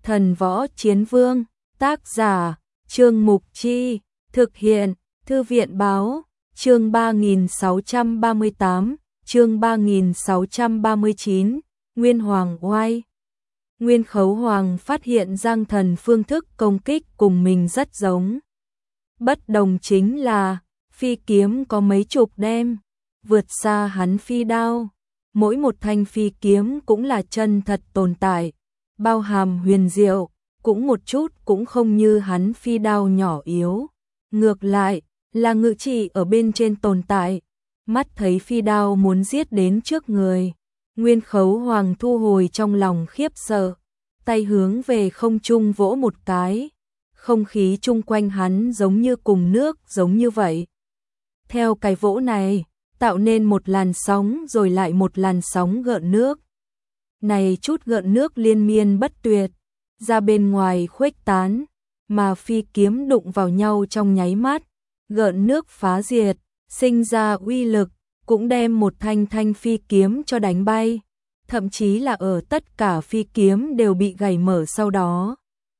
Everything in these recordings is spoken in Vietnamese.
Thần Võ Chiến Vương, tác giả, Trương Mục Chi, thực hiện, Thư viện Báo, chương 3638, chương 3639, Nguyên Hoàng oai. Nguyên Khấu Hoàng phát hiện Giang Thần phương thức công kích cùng mình rất giống. Bất đồng chính là, phi kiếm có mấy chục đem, vượt xa hắn phi đao. Mỗi một thanh phi kiếm cũng là chân thật tồn tại, bao hàm huyền diệu, cũng một chút cũng không như hắn phi đao nhỏ yếu. Ngược lại, là ngự trị ở bên trên tồn tại, mắt thấy phi đao muốn giết đến trước người. Nguyên Khấu Hoàng thu hồi trong lòng khiếp sợ, tay hướng về không trung vỗ một cái, không khí chung quanh hắn giống như cùng nước giống như vậy. Theo cái vỗ này, tạo nên một làn sóng rồi lại một làn sóng gợn nước. Này chút gợn nước liên miên bất tuyệt, ra bên ngoài khuếch tán, mà phi kiếm đụng vào nhau trong nháy mắt, gợn nước phá diệt, sinh ra uy lực, cũng đem một thanh phi kiếm cho đánh bay, thậm chí là ở tất cả phi kiếm đều bị gảy mở sau đó.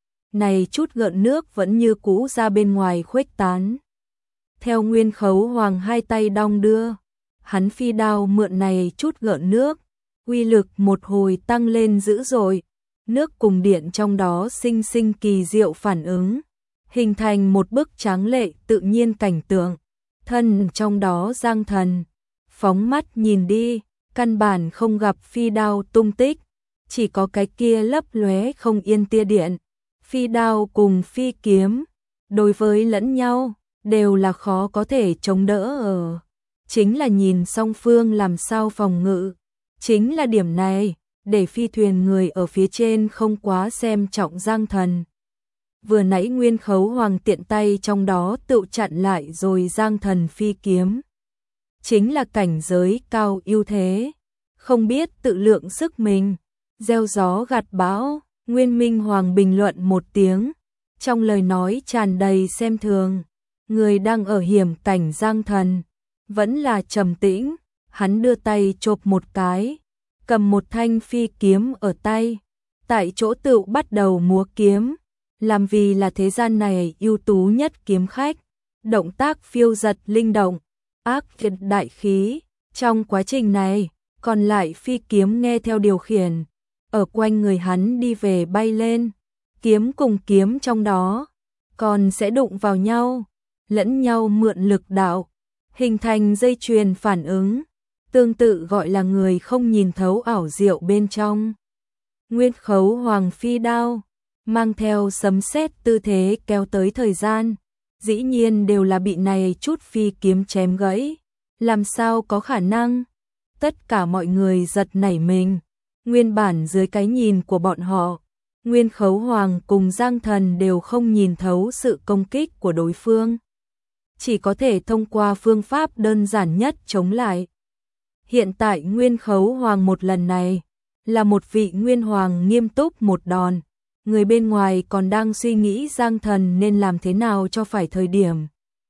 Này chút gợn nước vẫn như cũ ra bên ngoài khuếch tán. Theo Nguyên Khấu Hoàng hai tay đong đưa, hắn phi đao mượn này chút gợn nước, uy lực một hồi tăng lên dữ dội, nước cùng điện trong đó sinh kỳ diệu phản ứng, hình thành một bức tráng lệ tự nhiên cảnh tượng. Thân trong đó Giang Thần, phóng mắt nhìn đi, căn bản không gặp phi đao tung tích, chỉ có cái kia lấp lóe không yên tia điện. Phi đao cùng phi kiếm, đối với lẫn nhau, đều là khó có thể chống đỡ ở. Chính là nhìn song phương làm sao phòng ngự. Chính là điểm này, để phi thuyền người ở phía trên không quá xem trọng Giang Thần. Vừa nãy Nguyên Khấu Hoàng tiện tay trong đó tự chặn lại rồi Giang Thần phi kiếm. Chính là cảnh giới cao ưu thế, không biết tự lượng sức mình, gieo gió gặt bão. Nguyên Minh Hoàng bình luận một tiếng, trong lời nói tràn đầy xem thường. Người đang ở hiểm cảnh Giang Thần, vẫn là trầm tĩnh, hắn đưa tay chộp một cái, cầm một thanh phi kiếm ở tay, tại chỗ tự bắt đầu múa kiếm, làm vì là thế gian này ưu tú nhất kiếm khách, động tác phiêu giật linh động, ác liệt đại khí. Trong quá trình này, còn lại phi kiếm nghe theo điều khiển, ở quanh người hắn đi về bay lên, kiếm cùng kiếm trong đó, còn sẽ đụng vào nhau, lẫn nhau mượn lực đạo, hình thành dây chuyền phản ứng, tương tự gọi là người không nhìn thấu ảo diệu bên trong. Nguyên Khấu Hoàng phi đao, mang theo sấm sét tư thế kéo tới thời gian, dĩ nhiên đều là bị này chút phi kiếm chém gãy, làm sao có khả năng? Tất cả mọi người giật nảy mình. Nguyên bản dưới cái nhìn của bọn họ, Nguyên Khấu Hoàng cùng Giang Thần đều không nhìn thấu sự công kích của đối phương. Chỉ có thể thông qua phương pháp đơn giản nhất chống lại. Hiện tại Nguyên Khấu Hoàng một lần này, là một vị Nguyên Hoàng nghiêm túc một đòn. Người bên ngoài còn đang suy nghĩ Giang Thần nên làm thế nào cho phải thời điểm.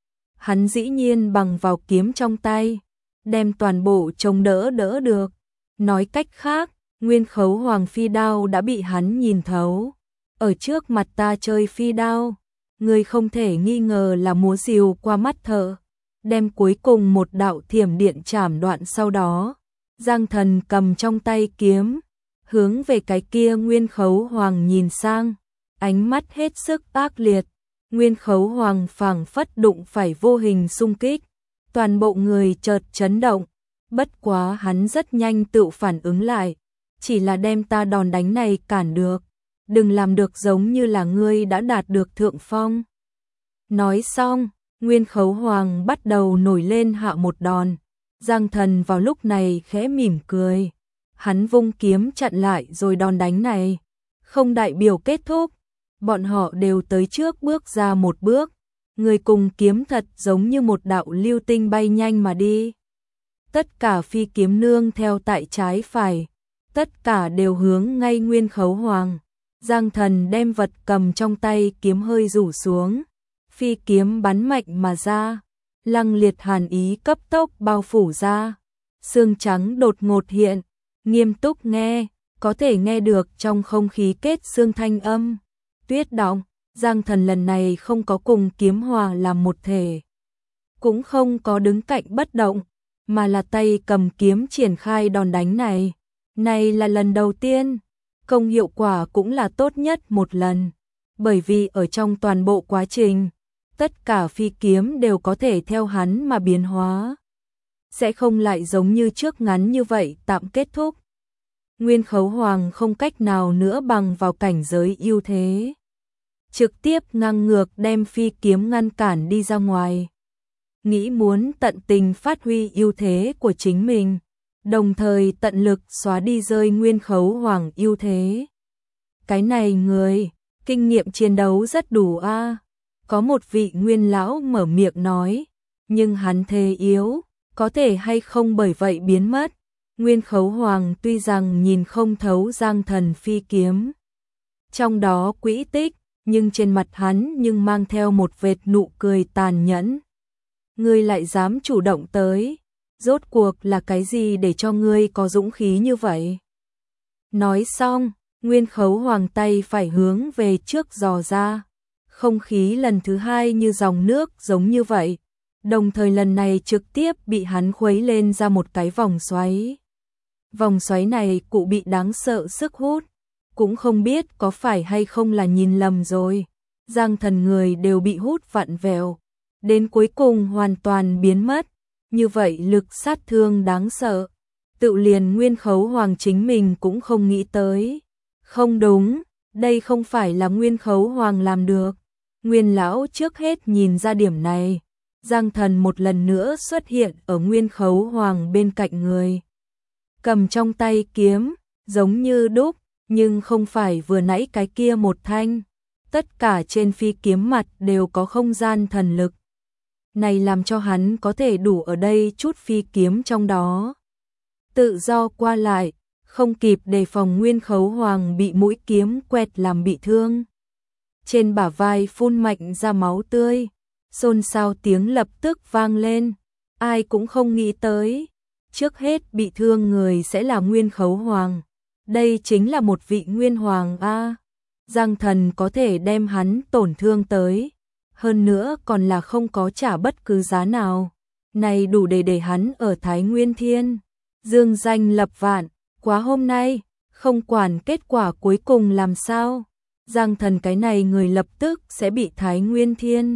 Hắn dĩ nhiên bằng vào kiếm trong tay, đem toàn bộ chống đỡ được. Nói cách khác, Nguyên Khấu Hoàng phi đao đã bị hắn nhìn thấu. Ở trước mặt ta chơi phi đao, người không thể nghi ngờ là múa rìu qua mắt thợ, đem cuối cùng một đạo thiểm điện chảm đoạn sau đó. Giang Thần cầm trong tay kiếm, hướng về cái kia Nguyên Khấu Hoàng nhìn sang, ánh mắt hết sức ác liệt. Nguyên Khấu Hoàng phảng phất đụng phải vô hình xung kích, toàn bộ người chợt chấn động, bất quá hắn rất nhanh tự phản ứng lại. Chỉ là đem ta đòn đánh này cản được, đừng làm được giống như là ngươi đã đạt được thượng phong. Nói xong, Nguyên Khấu Hoàng bắt đầu nổi lên hạ một đòn. Giang Thần vào lúc này khẽ mỉm cười, hắn vung kiếm chặn lại rồi đòn đánh này, không đại biểu kết thúc, bọn họ đều tới trước bước ra một bước, người cùng kiếm thật giống như một đạo lưu tinh bay nhanh mà đi. Tất cả phi kiếm nương theo tại trái phải, tất cả đều hướng ngay Nguyên Khấu Hoàng. Giang Thần đem vật cầm trong tay kiếm hơi rủ xuống, phi kiếm bắn mạnh mà ra, lăng liệt hàn ý cấp tốc bao phủ ra. Xương trắng đột ngột hiện, nghiêm túc nghe, có thể nghe được trong không khí kết xương thanh âm. Tuyết động, Giang Thần lần này không có cùng kiếm hòa làm một thể. Cũng không có đứng cạnh bất động, mà là tay cầm kiếm triển khai đòn đánh này. Này là lần đầu tiên, công hiệu quả cũng là tốt nhất một lần. Bởi vì ở trong toàn bộ quá trình, tất cả phi kiếm đều có thể theo hắn mà biến hóa. Sẽ không lại giống như trước ngắn như vậy tạm kết thúc. Nguyên Khấu Hoàng không cách nào nữa bằng vào cảnh giới ưu thế. Trực tiếp ngang ngược đem phi kiếm ngăn cản đi ra ngoài. Nghĩ muốn tận tình phát huy ưu thế của chính mình, đồng thời tận lực xóa đi rơi Nguyên Khấu Hoàng ưu thế. Cái này người, kinh nghiệm chiến đấu rất đủ a. Có một vị nguyên lão mở miệng nói, nhưng hắn thế yếu, có thể hay không bởi vậy biến mất. Nguyên Khấu Hoàng tuy rằng nhìn không thấu Giang Thần phi kiếm, trong đó quỹ tích, nhưng trên mặt hắn nhưng mang theo một vệt nụ cười tàn nhẫn. Ngươi lại dám chủ động tới, rốt cuộc là cái gì để cho ngươi có dũng khí như vậy? Nói xong, Nguyên Khấu Hoàng tay phải hướng về trước dò ra. Không khí lần thứ hai như dòng nước giống như vậy, đồng thời lần này trực tiếp bị hắn khuấy lên ra một cái vòng xoáy. Vòng xoáy này cụ bị đáng sợ sức hút, cũng không biết có phải hay không là nhìn lầm rồi. Giang Thần người đều bị hút vặn vẹo, đến cuối cùng hoàn toàn biến mất. Như vậy lực sát thương đáng sợ, tự liền Nguyên Khấu Hoàng chính mình cũng không nghĩ tới. Không đúng, đây không phải là Nguyên Khấu Hoàng làm được. Nguyên lão trước hết nhìn ra điểm này. Giang Thần một lần nữa xuất hiện ở Nguyên Khấu Hoàng bên cạnh người. Cầm trong tay kiếm, giống như đúc, nhưng không phải vừa nãy cái kia một thanh. Tất cả trên phi kiếm mặt đều có không gian thần lực. Này làm cho hắn có thể đủ ở đây chút phi kiếm trong đó. Tự do qua lại, không kịp đề phòng Nguyên Khấu Hoàng bị mũi kiếm quẹt làm bị thương. Trên bả vai phun mạnh ra máu tươi, xôn xao tiếng lập tức vang lên. Ai cũng không nghĩ tới, trước hết bị thương người sẽ là Nguyên Khấu Hoàng. Đây chính là một vị Nguyên Hoàng a. Giang Thần có thể đem hắn tổn thương tới, hơn nữa còn là không có trả bất cứ giá nào. Này đủ để hắn ở Thái Nguyên Thiên dương danh lập vạn. Quá hôm nay, không quản kết quả cuối cùng làm sao, Giang Thần cái này người lập tức sẽ bị Thái Nguyên Thiên.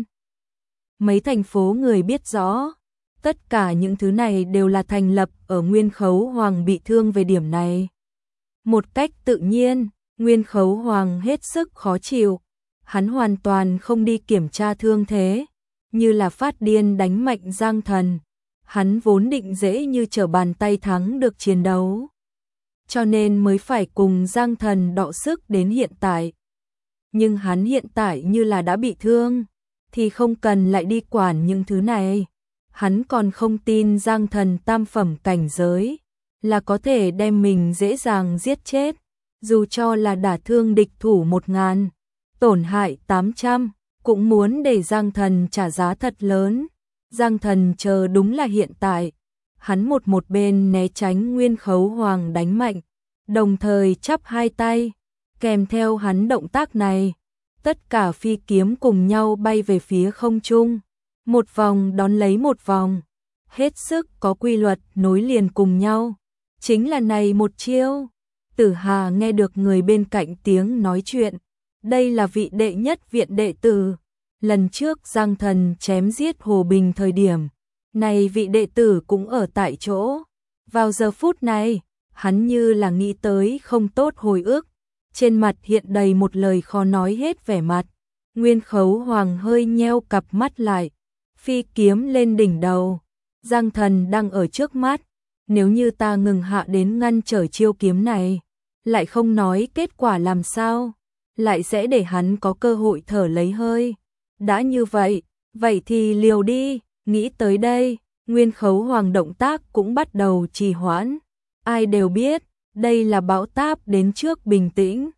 Mấy thành phố người biết rõ, tất cả những thứ này đều là thành lập ở Nguyên Khấu Hoàng bị thương về điểm này. Một cách tự nhiên, Nguyên Khấu Hoàng hết sức khó chịu, hắn hoàn toàn không đi kiểm tra thương thế, như là phát điên đánh mạnh Giang Thần. Hắn vốn định dễ như trở bàn tay thắng được chiến đấu, cho nên mới phải cùng Giang Thần đọ sức đến hiện tại. Nhưng hắn hiện tại như là đã bị thương, thì không cần lại đi quản những thứ này. Hắn còn không tin Giang Thần tam phẩm cảnh giới là có thể đem mình dễ dàng giết chết, dù cho là đả thương địch thủ 1000, tổn hại 800, cũng muốn để Giang Thần trả giá thật lớn. Giang Thần chờ đúng là hiện tại, hắn một bên né tránh Nguyên Khấu Hoàng đánh mạnh, đồng thời chắp hai tay, kèm theo hắn động tác này, tất cả phi kiếm cùng nhau bay về phía không trung, một vòng đón lấy một vòng, hết sức có quy luật nối liền cùng nhau, chính là này một chiêu. Tử Hà nghe được người bên cạnh tiếng nói chuyện, đây là vị đệ nhất viện đệ tử. Lần trước Giang Thần chém giết Hồ Bình thời điểm, này vị đệ tử cũng ở tại chỗ. Vào giờ phút này, hắn như là nghĩ tới không tốt hồi ức, trên mặt hiện đầy một lời khó nói hết vẻ mặt. Nguyên Khấu Hoàng hơi nheo cặp mắt lại, phi kiếm lên đỉnh đầu. Giang Thần đang ở trước mắt, nếu như ta ngừng hạ đến ngăn trở chiêu kiếm này, lại không nói kết quả làm sao, lại sẽ để hắn có cơ hội thở lấy hơi. Đã như vậy, vậy thì liều đi. Nghĩ tới đây, Nguyên Khấu Hoàng động tác cũng bắt đầu trì hoãn. Ai đều biết, đây là bão táp đến trước bình tĩnh.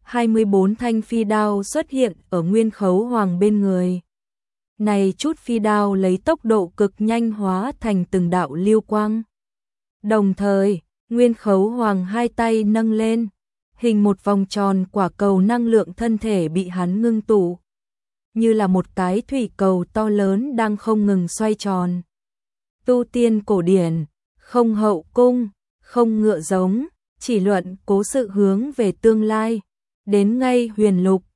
24 thanh phi đao xuất hiện ở Nguyên Khấu Hoàng bên người. Này chút phi đao lấy tốc độ cực nhanh hóa thành từng đạo lưu quang. Đồng thời, Nguyên Khấu Hoàng hai tay nâng lên, hình một vòng tròn quả cầu năng lượng thân thể bị hắn ngưng tụ, như là một cái thủy cầu to lớn đang không ngừng xoay tròn. Tu tiên cổ điển, không hậu cung, không ngựa giống, chỉ luận cố sự hướng về tương lai, đến ngay huyền lục,